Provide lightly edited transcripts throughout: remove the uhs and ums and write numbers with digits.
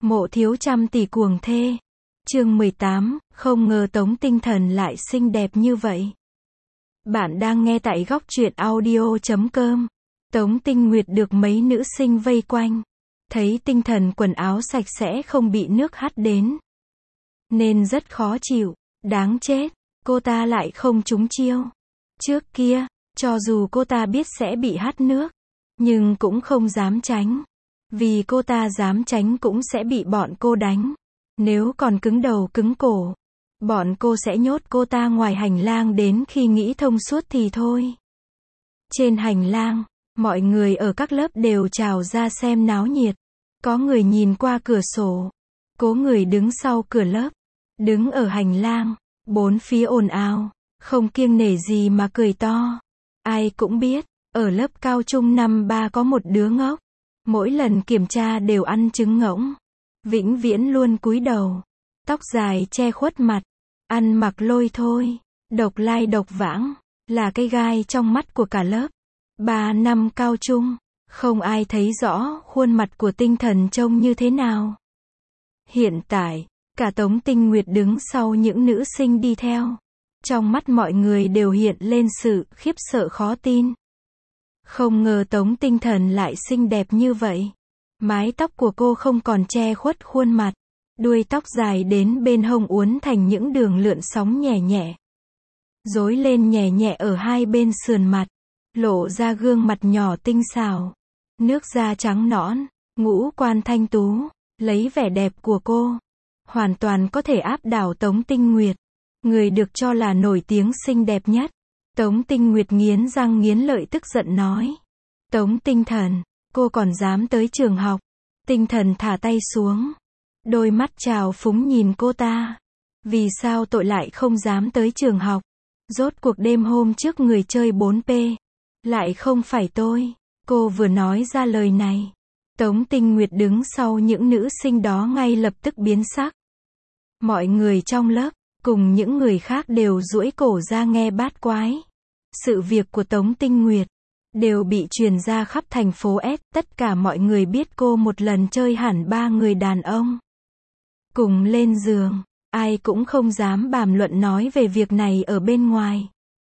Mộ thiếu trăm tỷ cuồng thê. Chương 18, không ngờ Tống Tinh Thần lại xinh đẹp như vậy. Bạn đang nghe tại góc truyện audio.com. Tống Tinh Nguyệt được mấy nữ sinh vây quanh. Thấy Tinh Thần quần áo sạch sẽ không bị nước hắt đến, nên rất khó chịu. Đáng chết, cô ta lại không trúng chiêu. Trước kia, cho dù cô ta biết sẽ bị hắt nước, nhưng cũng không dám tránh. Vì cô ta dám tránh cũng sẽ bị bọn cô đánh. Nếu còn cứng đầu cứng cổ, bọn cô sẽ nhốt cô ta ngoài hành lang đến khi nghĩ thông suốt thì thôi. Trên hành lang, mọi người ở các lớp đều trào ra xem náo nhiệt. Có người nhìn qua cửa sổ, có người đứng sau cửa lớp, đứng ở hành lang, bốn phía ồn ào, không kiêng nể gì mà cười to. Ai cũng biết, ở lớp cao trung năm 3 có một đứa ngốc. Mỗi lần kiểm tra đều ăn trứng ngỗng, vĩnh viễn luôn cúi đầu, tóc dài che khuất mặt, ăn mặc lôi thôi, độc lai độc vãng, là cái gai trong mắt của cả lớp. 3 năm cao trung, không ai thấy rõ khuôn mặt của Tinh Thần trông như thế nào. Hiện tại, cả Tống Tinh Nguyệt đứng sau những nữ sinh đi theo. Trong mắt mọi người đều hiện lên sự khiếp sợ khó tin. Không ngờ Tống Tinh Thần lại xinh đẹp như vậy. Mái tóc của cô không còn che khuất khuôn mặt. Đuôi tóc dài đến bên hông uốn thành những đường lượn sóng nhẹ nhẹ. Rối lên nhẹ nhẹ ở hai bên sườn mặt. Lộ ra gương mặt nhỏ tinh xảo. Nước da trắng nõn, ngũ quan thanh tú. Lấy vẻ đẹp của cô, hoàn toàn có thể áp đảo Tống Tinh Nguyệt. Người được cho là nổi tiếng xinh đẹp nhất. Tống Tinh Nguyệt nghiến răng nghiến lợi tức giận nói. Tống Tinh Thần, cô còn dám tới trường học. Tinh Thần thả tay xuống. Đôi mắt trào phúng nhìn cô ta. Vì sao tội lại không dám tới trường học? Rốt cuộc đêm hôm trước người chơi 4P. Lại không phải tôi. Cô vừa nói ra lời này. Tống Tinh Nguyệt đứng sau những nữ sinh đó ngay lập tức biến sắc. Mọi người trong lớp, cùng những người khác đều duỗi cổ ra nghe bát quái. Sự việc của Tống Tinh Nguyệt đều bị truyền ra khắp thành phố S. Tất cả mọi người biết cô một lần chơi hẳn 3 người đàn ông cùng lên giường. Ai cũng không dám bàn luận nói về việc này ở bên ngoài.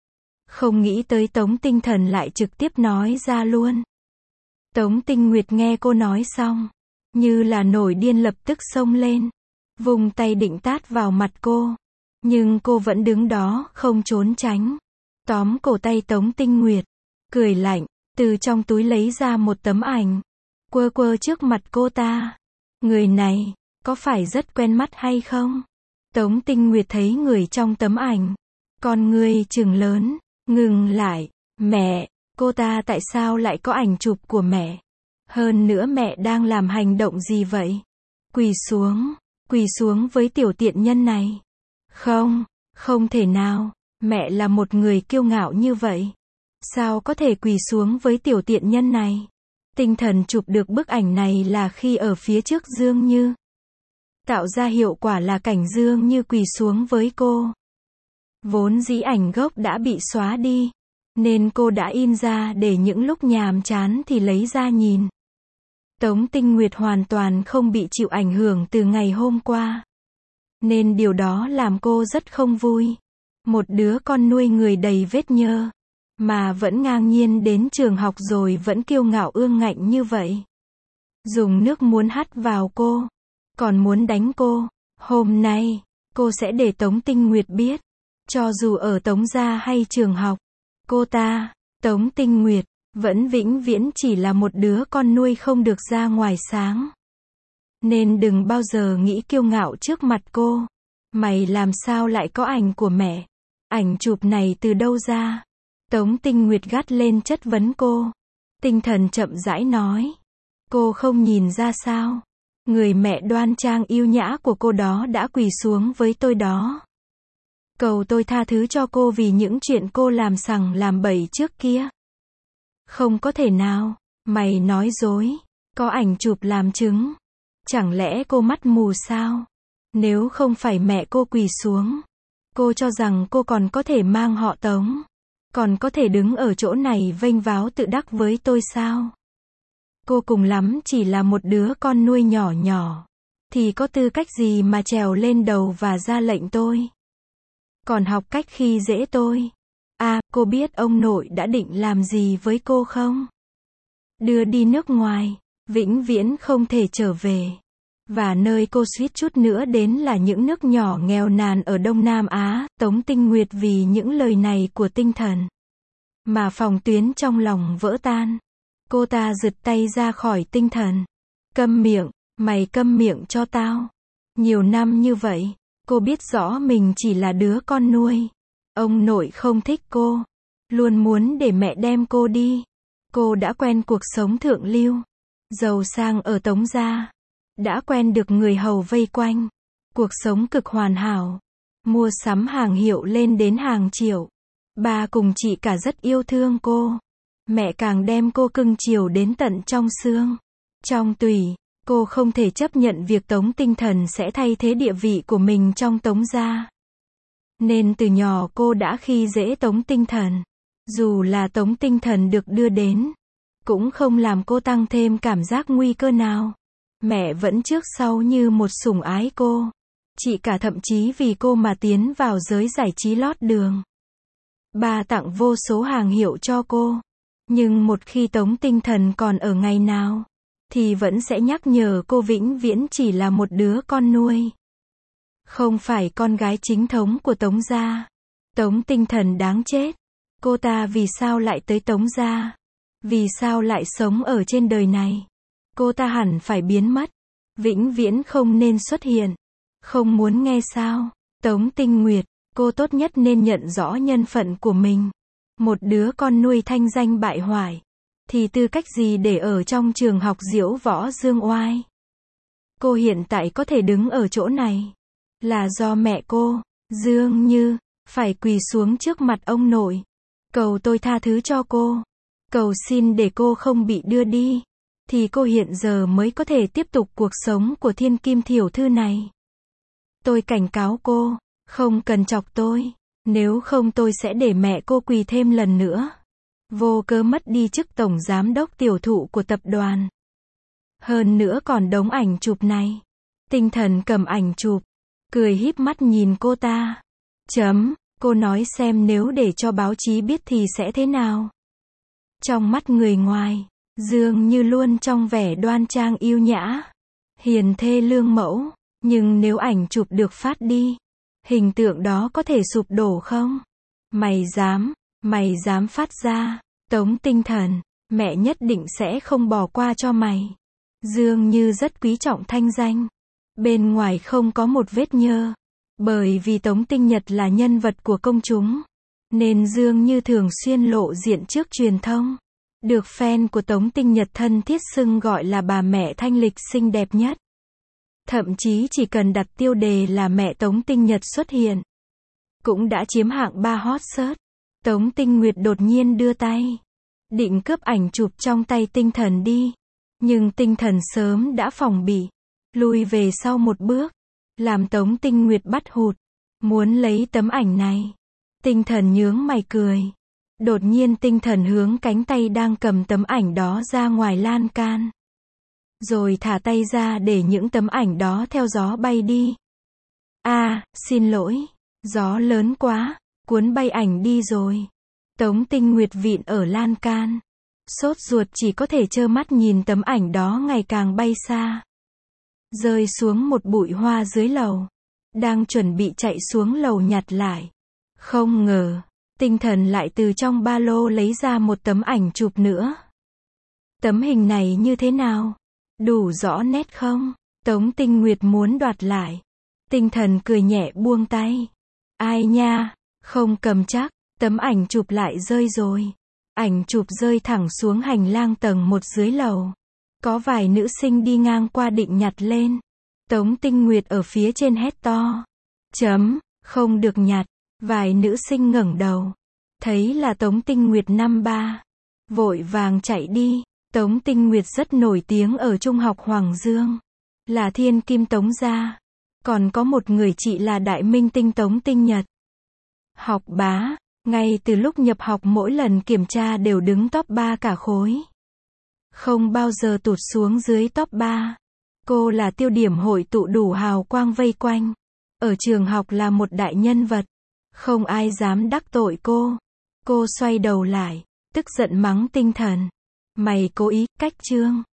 Không nghĩ tới Tống Tinh Thần lại trực tiếp nói ra luôn. Tống Tinh Nguyệt nghe cô nói xong, như là nổi điên lập tức xông lên, vùng tay định tát vào mặt cô. Nhưng cô vẫn đứng đó, không trốn tránh. Tóm cổ tay Tống Tinh Nguyệt, cười lạnh, từ trong túi lấy ra một tấm ảnh, quơ quơ trước mặt cô ta. Người này, có phải rất quen mắt hay không? Tống Tinh Nguyệt thấy người trong tấm ảnh, con người trừng lớn, ngừng lại. Mẹ, cô ta tại sao lại có ảnh chụp của mẹ? Hơn nữa mẹ đang làm hành động gì vậy? Quỳ xuống với tiểu tiện nhân này. Không, không thể nào, mẹ là một người kiêu ngạo như vậy. Sao có thể quỳ xuống với tiểu tiện nhân này? Tinh Thần chụp được bức ảnh này là khi ở phía trước Dương Như. Tạo ra hiệu quả là cảnh Dương Như quỳ xuống với cô. Vốn dĩ ảnh gốc đã bị xóa đi, nên cô đã in ra để những lúc nhàm chán thì lấy ra nhìn. Tống Tinh Nguyệt hoàn toàn không bị chịu ảnh hưởng từ ngày hôm qua, nên điều đó làm cô rất không vui. Một đứa con nuôi người đầy vết nhơ, mà vẫn ngang nhiên đến trường học rồi vẫn kiêu ngạo ương ngạnh như vậy. Dùng nước muốn hắt vào cô, còn muốn đánh cô. Hôm nay, cô sẽ để Tống Tinh Nguyệt biết, cho dù ở Tống gia hay trường học, cô ta, Tống Tinh Nguyệt, vẫn vĩnh viễn chỉ là một đứa con nuôi không được ra ngoài sáng. Nên đừng bao giờ nghĩ kiêu ngạo trước mặt cô. Mày làm sao lại có ảnh của mẹ? Ảnh chụp này từ đâu ra? Tống Tinh Nguyệt gắt lên chất vấn cô. Tinh Thần chậm rãi nói. Cô không nhìn ra sao? Người mẹ đoan trang yêu nhã của cô đó đã quỳ xuống với tôi đó. Cầu tôi tha thứ cho cô vì những chuyện cô làm sằng làm bậy trước kia. Không có thể nào, mày nói dối, có ảnh chụp làm chứng. Chẳng lẽ cô mắt mù sao? Nếu không phải mẹ cô quỳ xuống, cô cho rằng cô còn có thể mang họ Tống, còn có thể đứng ở chỗ này vênh váo tự đắc với tôi sao? Cô cùng lắm chỉ là một đứa con nuôi nhỏ nhỏ. thì có tư cách gì mà trèo lên đầu và ra lệnh tôi? Còn học cách khi dễ tôi. À, cô biết ông nội đã định làm gì với cô không? Đưa đi nước ngoài, vĩnh viễn không thể trở về. Và nơi cô suýt chút nữa đến là những nước nhỏ nghèo nàn ở Đông Nam Á. Tống Tinh Nguyệt vì những lời này của tinh thần mà phòng tuyến trong lòng vỡ tan. Cô ta giật tay ra khỏi tinh thần. Câm miệng, mày câm miệng cho tao. Nhiều năm như vậy, cô biết rõ mình chỉ là đứa con nuôi. Ông nội không thích cô, luôn muốn để mẹ đem cô đi. Cô đã quen cuộc sống thượng lưu, giàu sang ở Tống gia. Đã quen được người hầu vây quanh. Cuộc sống cực hoàn hảo. Mua sắm hàng hiệu lên đến hàng triệu. Ba cùng chị cả rất yêu thương cô. Mẹ càng đem cô cưng chiều đến tận trong xương, trong tủy. Cô không thể chấp nhận việc Tống Tinh Thần sẽ thay thế địa vị của mình trong Tống gia. Nên từ nhỏ cô đã khi dễ Tống Tinh Thần. Dù là Tống Tinh Thần được đưa đến, cũng không làm cô tăng thêm cảm giác nguy cơ nào. Mẹ vẫn trước sau như một sủng ái cô. Chị cả thậm chí vì cô mà tiến vào giới giải trí lót đường. Ba tặng vô số hàng hiệu cho cô. Nhưng một khi Tống Tinh Thần còn ở ngày nào, thì vẫn sẽ nhắc nhở cô vĩnh viễn chỉ là một đứa con nuôi. Không phải con gái chính thống của Tống gia. Tống Tinh Thần đáng chết. Cô ta vì sao lại tới Tống gia? Vì sao lại sống ở trên đời này? Cô ta hẳn phải biến mất. Vĩnh viễn không nên xuất hiện. Không muốn nghe sao? Tống Tinh Nguyệt, cô tốt nhất nên nhận rõ nhân phận của mình. Một đứa con nuôi thanh danh bại hoại. Thì tư cách gì để ở trong trường học diễu võ dương oai? Cô hiện tại có thể đứng ở chỗ này là do mẹ cô, Dương Như, phải quỳ xuống trước mặt ông nội. Cầu tôi tha thứ cho cô. Cầu xin để cô không bị đưa đi. Thì cô hiện giờ mới có thể tiếp tục cuộc sống của thiên kim tiểu thư này. Tôi cảnh cáo cô, không cần chọc tôi. Nếu không tôi sẽ để mẹ cô quỳ thêm lần nữa. Vô cớ mất đi chức tổng giám đốc tiểu thụ của tập đoàn. Hơn nữa còn đống ảnh chụp này. Tinh Thần cầm ảnh chụp, cười híp mắt nhìn cô ta. Cô nói xem nếu để cho báo chí biết thì sẽ thế nào? Trong mắt người ngoài, Dương Như luôn trong vẻ đoan trang yêu nhã, hiền thê lương mẫu. Nhưng nếu ảnh chụp được phát đi, hình tượng đó có thể sụp đổ không? Mày dám phát ra, Tống Tinh Thần, mẹ nhất định sẽ không bỏ qua cho mày. Dương Như rất quý trọng thanh danh. Bên ngoài không có một vết nhơ. Bởi vì Tống Tinh Nhật là nhân vật của công chúng, nên Dương Như thường xuyên lộ diện trước truyền thông. Được fan của Tống Tinh Nhật thân thiết xưng gọi là bà mẹ thanh lịch xinh đẹp nhất. Thậm chí chỉ cần đặt tiêu đề là mẹ Tống Tinh Nhật xuất hiện, cũng đã chiếm hạng 3 hot search. Tống Tinh Nguyệt đột nhiên đưa tay, định cướp ảnh chụp trong tay Tinh Thần đi. Nhưng Tinh Thần sớm đã phòng bị, lùi về sau một bước, làm Tống Tinh Nguyệt bắt hụt, muốn lấy tấm ảnh này. Tinh Thần nhướng mày cười. Đột nhiên Tinh Thần hướng cánh tay đang cầm tấm ảnh đó ra ngoài lan can. Rồi thả tay ra để những tấm ảnh đó theo gió bay đi. Xin lỗi, gió lớn quá, cuốn bay ảnh đi rồi. Tống Tinh Nguyệt vịn ở lan can, sốt ruột chỉ có thể trơ mắt nhìn tấm ảnh đó ngày càng bay xa, rơi xuống một bụi hoa dưới lầu. Đang chuẩn bị chạy xuống lầu nhặt lại, không ngờ Tinh Thần lại từ trong ba lô lấy ra một tấm ảnh chụp nữa. Tấm hình này như thế nào? Đủ rõ nét không? Tống Tinh Nguyệt muốn đoạt lại. Tinh Thần cười nhẹ buông tay. Ai nha, không cầm chắc. Tấm ảnh chụp lại rơi rồi. Ảnh chụp rơi thẳng xuống hành lang tầng 1 dưới lầu. Có vài nữ sinh đi ngang qua định nhặt lên. Tống Tinh Nguyệt ở phía trên hét to. Không được nhặt. Vài nữ sinh ngẩng đầu, thấy là Tống Tinh Nguyệt năm ba, vội vàng chạy đi. Tống Tinh Nguyệt rất nổi tiếng ở Trung học Hoàng Dương, là thiên kim Tống gia. Còn có một người chị là đại minh tinh Tống Tinh Nhật. Học bá, ngay từ lúc nhập học mỗi lần kiểm tra đều đứng top 3 cả khối. Không bao giờ tụt xuống dưới top 3. Cô là tiêu điểm hội tụ đủ hào quang vây quanh. Ở trường học là một đại nhân vật. Không ai dám đắc tội cô. Cô xoay đầu lại, tức giận mắng Tinh Thần. Mày cố ý, cách Trương.